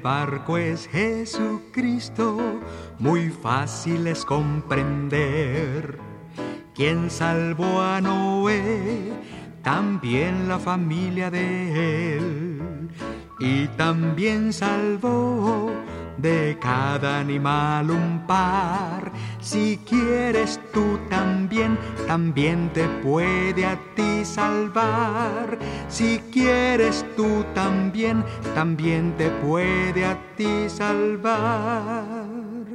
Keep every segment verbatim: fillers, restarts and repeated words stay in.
barco es Jesucristo, muy fácil es comprender. Quien salvó a Noé, también la familia de él, y también salvó de cada animal un par. Si quieres tú también, también te puede a ti salvar. Si quieres tú también, también te puede a ti salvar.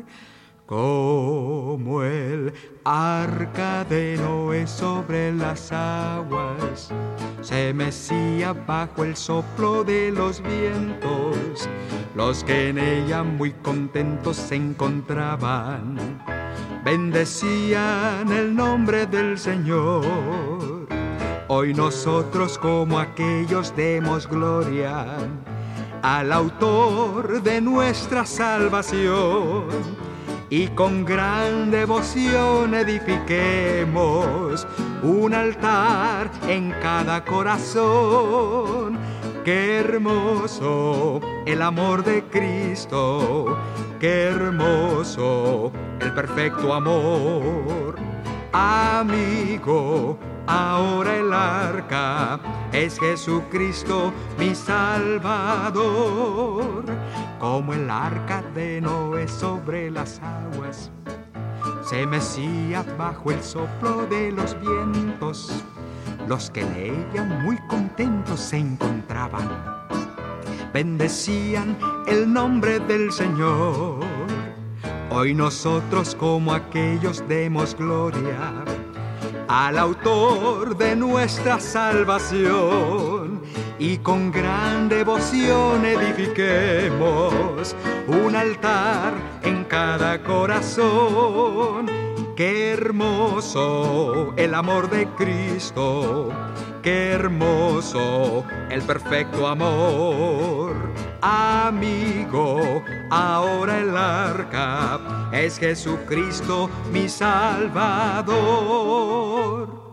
Como el arca de Noé sobre las aguas se mecía bajo el soplo de los vientos, los que en ella muy contentos se encontraban bendecían el nombre del Señor. Hoy nosotros como aquellos demos gloria al autor de nuestra salvación, y con gran devoción edifiquemos un altar en cada corazón. Qué hermoso el amor de Cristo, qué hermoso el perfecto amor. Amigo, ahora el arca es Jesucristo mi Salvador. Como el arca de Noé sobre las aguas se mecía bajo el soplo de los vientos, los que en ella muy contentos se encontraban bendecían el nombre del Señor. Hoy nosotros como aquellos demos gloria al autor de nuestra salvación, y con gran devoción edifiquemos un altar en cada corazón. Qué hermoso el amor de Cristo, qué hermoso el perfecto amor. Amigo, ahora el arca es Jesucristo mi Salvador.